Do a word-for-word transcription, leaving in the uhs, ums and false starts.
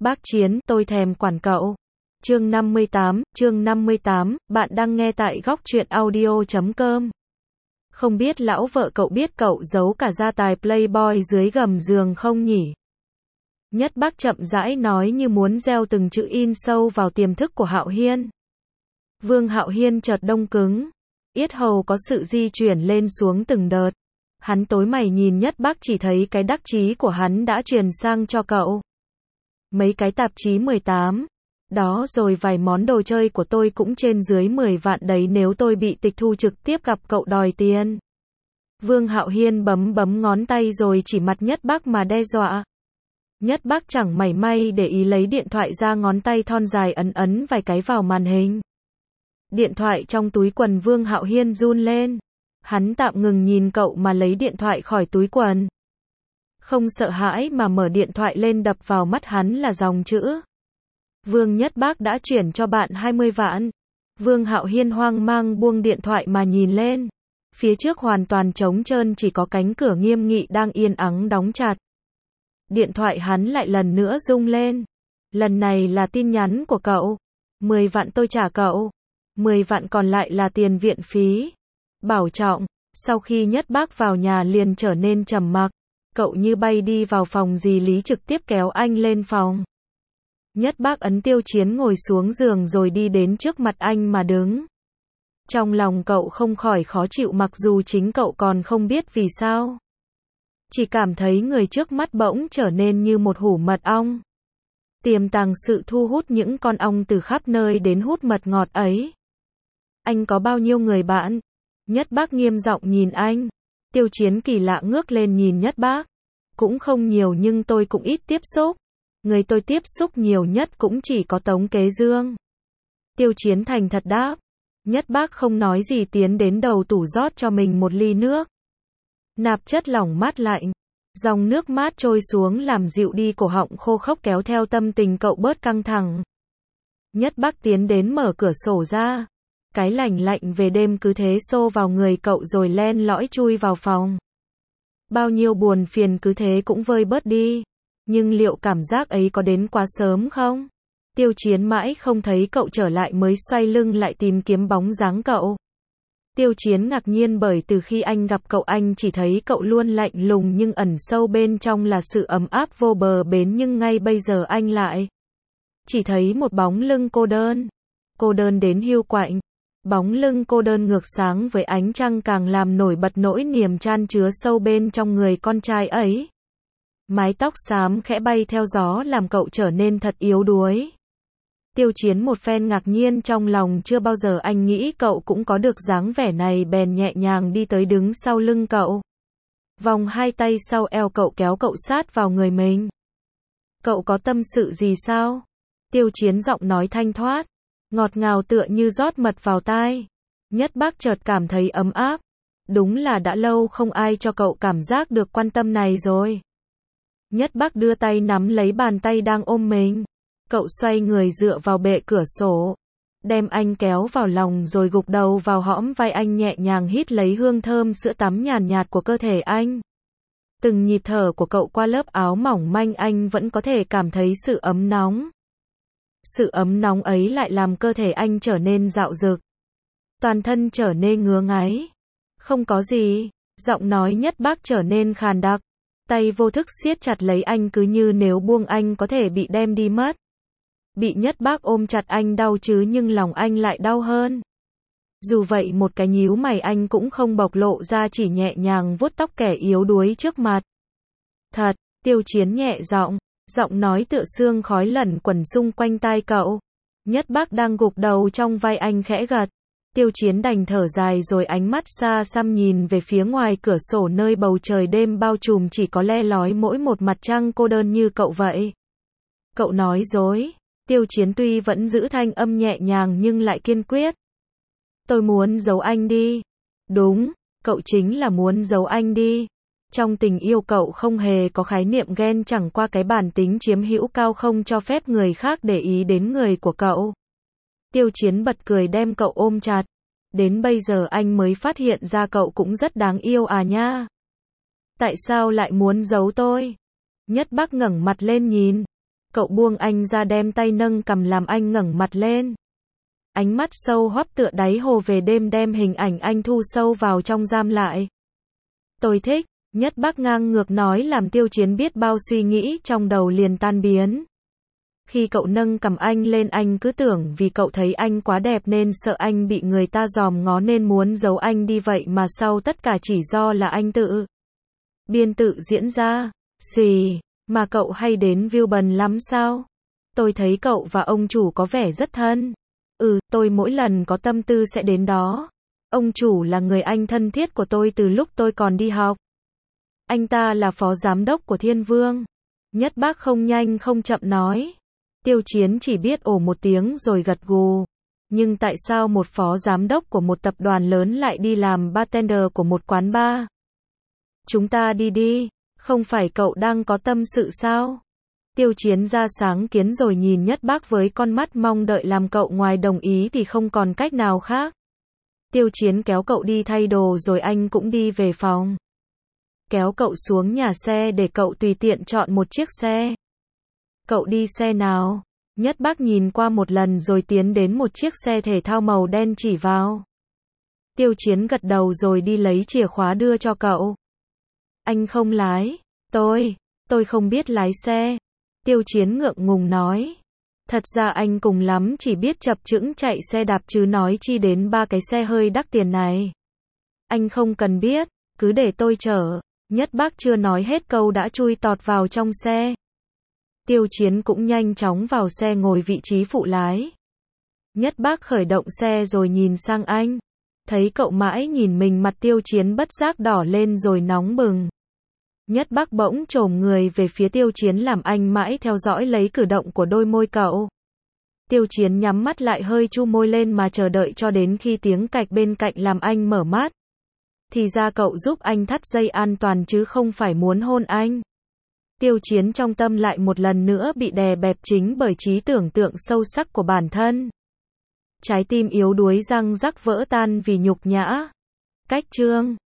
Bác Chiến, tôi thèm quản cậu. Chương năm mươi tám, chương năm mươi tám, bạn đang nghe tại góc truyện audio chấm com. Không biết lão vợ cậu biết cậu giấu cả gia tài Playboy dưới gầm giường không nhỉ? Nhất Bác chậm rãi nói như muốn gieo từng chữ in sâu vào tiềm thức của Hạo Hiên. Vương Hạo Hiên chợt đông cứng, yết hầu có sự di chuyển lên xuống từng đợt. Hắn tối mày nhìn Nhất Bác, chỉ thấy cái đắc chí của hắn đã truyền sang cho cậu. Mấy cái tạp chí mười tám. Đó rồi vài món đồ chơi của tôi cũng trên dưới mười vạn đấy, nếu tôi bị tịch thu trực tiếp gặp cậu đòi tiền. Vương Hạo Hiên bấm bấm ngón tay rồi chỉ mặt Nhất Bác mà đe dọa. Nhất Bác chẳng mảy may để ý, lấy điện thoại ra, ngón tay thon dài ấn ấn vài cái vào màn hình. Điện thoại trong túi quần Vương Hạo Hiên run lên. Hắn tạm ngừng nhìn cậu mà lấy điện thoại khỏi túi quần. Không sợ hãi mà mở điện thoại lên, đập vào mắt hắn là dòng chữ: Vương Nhất Bác đã chuyển cho bạn hai mươi vạn. Vương Hạo Hiên hoang mang buông điện thoại mà nhìn lên. Phía trước hoàn toàn trống trơn, chỉ có cánh cửa nghiêm nghị đang yên ắng đóng chặt. Điện thoại hắn lại lần nữa rung lên. Lần này là tin nhắn của cậu. mười vạn tôi trả cậu. mười vạn còn lại là tiền viện phí. Bảo trọng. Sau khi Nhất Bác vào nhà liền trở nên trầm mặc. Cậu như bay đi vào phòng, dì Lý trực tiếp kéo anh lên phòng. Nhất Bác ấn Tiêu Chiến ngồi xuống giường rồi đi đến trước mặt anh mà đứng. Trong lòng cậu không khỏi khó chịu, mặc dù chính cậu còn không biết vì sao. Chỉ cảm thấy người trước mắt bỗng trở nên như một hũ mật ong. Tiềm tàng sự thu hút những con ong từ khắp nơi đến hút mật ngọt ấy. Anh có bao nhiêu người bạn? Nhất Bác nghiêm giọng nhìn anh. Tiêu Chiến kỳ lạ ngước lên nhìn Nhất Bác. Cũng không nhiều, nhưng tôi cũng ít tiếp xúc. Người tôi tiếp xúc nhiều nhất cũng chỉ có Tống Kế Dương. Tiêu Chiến thành thật đáp. Nhất Bác không nói gì, tiến đến đầu tủ rót cho mình một ly nước. Nạp chất lỏng mát lạnh. Dòng nước mát trôi xuống làm dịu đi cổ họng khô khốc, kéo theo tâm tình cậu bớt căng thẳng. Nhất Bác tiến đến mở cửa sổ ra. Cái lạnh lạnh về đêm cứ thế xô vào người cậu rồi len lỏi chui vào phòng. Bao nhiêu buồn phiền cứ thế cũng vơi bớt đi. Nhưng liệu cảm giác ấy có đến quá sớm không? Tiêu Chiến mãi không thấy cậu trở lại mới xoay lưng lại tìm kiếm bóng dáng cậu. Tiêu Chiến ngạc nhiên bởi từ khi anh gặp cậu, anh chỉ thấy cậu luôn lạnh lùng nhưng ẩn sâu bên trong là sự ấm áp vô bờ bến, nhưng ngay bây giờ anh lại chỉ thấy một bóng lưng cô đơn. Cô đơn đến hiu quạnh. Bóng lưng cô đơn ngược sáng với ánh trăng càng làm nổi bật nỗi niềm chan chứa sâu bên trong người con trai ấy. Mái tóc xám khẽ bay theo gió làm cậu trở nên thật yếu đuối. Tiêu Chiến một phen ngạc nhiên trong lòng, chưa bao giờ anh nghĩ cậu cũng có được dáng vẻ này, bèn nhẹ nhàng đi tới đứng sau lưng cậu. Vòng hai tay sau eo cậu, kéo cậu sát vào người mình. Cậu có tâm sự gì sao? Tiêu Chiến giọng nói thanh thoát, ngọt ngào tựa như rót mật vào tai. Nhất Bác chợt cảm thấy ấm áp. Đúng là đã lâu không ai cho cậu cảm giác được quan tâm này rồi. Nhất Bác đưa tay nắm lấy bàn tay đang ôm mình. Cậu xoay người dựa vào bệ cửa sổ, đem anh kéo vào lòng rồi gục đầu vào hõm vai anh, nhẹ nhàng hít lấy hương thơm sữa tắm nhàn nhạt của cơ thể anh. Từng nhịp thở của cậu qua lớp áo mỏng manh, anh vẫn có thể cảm thấy sự ấm nóng. Sự ấm nóng ấy lại làm cơ thể anh trở nên dạo dực. Toàn thân trở nên ngứa ngáy. Không có gì. Giọng nói Nhất Bác trở nên khàn đặc. Tay vô thức siết chặt lấy anh, cứ như nếu buông anh có thể bị đem đi mất. Bị Nhất Bác ôm chặt anh đau chứ, nhưng lòng anh lại đau hơn. Dù vậy một cái nhíu mày anh cũng không bộc lộ ra, chỉ nhẹ nhàng vuốt tóc kẻ yếu đuối trước mặt. Thật, Tiêu Chiến nhẹ giọng, giọng nói tựa sương khói lẩn quẩn xung quanh tai cậu. Nhất Bác đang gục đầu trong vai anh khẽ gật. Tiêu Chiến đành thở dài rồi ánh mắt xa xăm nhìn về phía ngoài cửa sổ, nơi bầu trời đêm bao trùm chỉ có le lói mỗi một mặt trăng cô đơn như cậu vậy. Cậu nói dối. Tiêu Chiến tuy vẫn giữ thanh âm nhẹ nhàng nhưng lại kiên quyết. Tôi muốn giấu anh đi. Đúng, cậu chính là muốn giấu anh đi. Trong tình yêu cậu không hề có khái niệm ghen, chẳng qua cái bản tính chiếm hữu cao không cho phép người khác để ý đến người của cậu. Tiêu Chiến bật cười đem cậu ôm chặt. Đến bây giờ anh mới phát hiện ra cậu cũng rất đáng yêu à nha. Tại sao lại muốn giấu tôi? Nhất Bác ngẩng mặt lên nhìn. Cậu buông anh ra đem tay nâng cằm làm anh ngẩng mặt lên. Ánh mắt sâu hoắm tựa đáy hồ về đêm đem hình ảnh anh thu sâu vào trong giam lại. Tôi thích, Nhất Bác ngang ngược nói làm Tiêu Chiến biết bao suy nghĩ trong đầu liền tan biến. Khi cậu nâng cằm anh lên anh cứ tưởng vì cậu thấy anh quá đẹp nên sợ anh bị người ta dòm ngó nên muốn giấu anh đi vậy mà sau tất cả chỉ do là anh tự biên tự diễn ra. Gì, mà cậu hay đến Vilbern lắm sao? Tôi thấy cậu và ông chủ có vẻ rất thân. Ừ, tôi mỗi lần có tâm tư sẽ đến đó. Ông chủ là người anh thân thiết của tôi từ lúc tôi còn đi học. Anh ta là phó giám đốc của Thiên Vương. Nhất Bác không nhanh không chậm nói. Tiêu Chiến chỉ biết ồ một tiếng rồi gật gù. Nhưng tại sao một phó giám đốc của một tập đoàn lớn lại đi làm bartender của một quán bar? Chúng ta đi đi, không phải cậu đang có tâm sự sao? Tiêu Chiến ra sáng kiến rồi nhìn Nhất Bác với con mắt mong đợi làm cậu ngoài đồng ý thì không còn cách nào khác. Tiêu Chiến kéo cậu đi thay đồ rồi anh cũng đi về phòng. Kéo cậu xuống nhà xe để cậu tùy tiện chọn một chiếc xe. Cậu đi xe nào? Nhất Bác nhìn qua một lần rồi tiến đến một chiếc xe thể thao màu đen chỉ vào. Tiêu Chiến gật đầu rồi đi lấy chìa khóa đưa cho cậu. Anh không lái. Tôi, tôi không biết lái xe. Tiêu Chiến ngượng ngùng nói. Thật ra anh cùng lắm chỉ biết chập chững chạy xe đạp chứ nói chi đến ba cái xe hơi đắt tiền này. Anh không cần biết, cứ để tôi chở. Nhất Bác chưa nói hết câu đã chui tọt vào trong xe. Tiêu Chiến cũng nhanh chóng vào xe ngồi vị trí phụ lái. Nhất Bác khởi động xe rồi nhìn sang anh. Thấy cậu mãi nhìn mình mặt Tiêu Chiến bất giác đỏ lên rồi nóng bừng. Nhất Bác bỗng chồm người về phía Tiêu Chiến làm anh mãi theo dõi lấy cử động của đôi môi cậu. Tiêu Chiến nhắm mắt lại hơi chu môi lên mà chờ đợi cho đến khi tiếng cạch bên cạnh làm anh mở mắt. Thì ra cậu giúp anh thắt dây an toàn chứ không phải muốn hôn anh. Tiêu Chiến trong tâm lại một lần nữa bị đè bẹp chính bởi trí tưởng tượng sâu sắc của bản thân. Trái tim yếu đuối răng rắc vỡ tan vì nhục nhã. Cách chương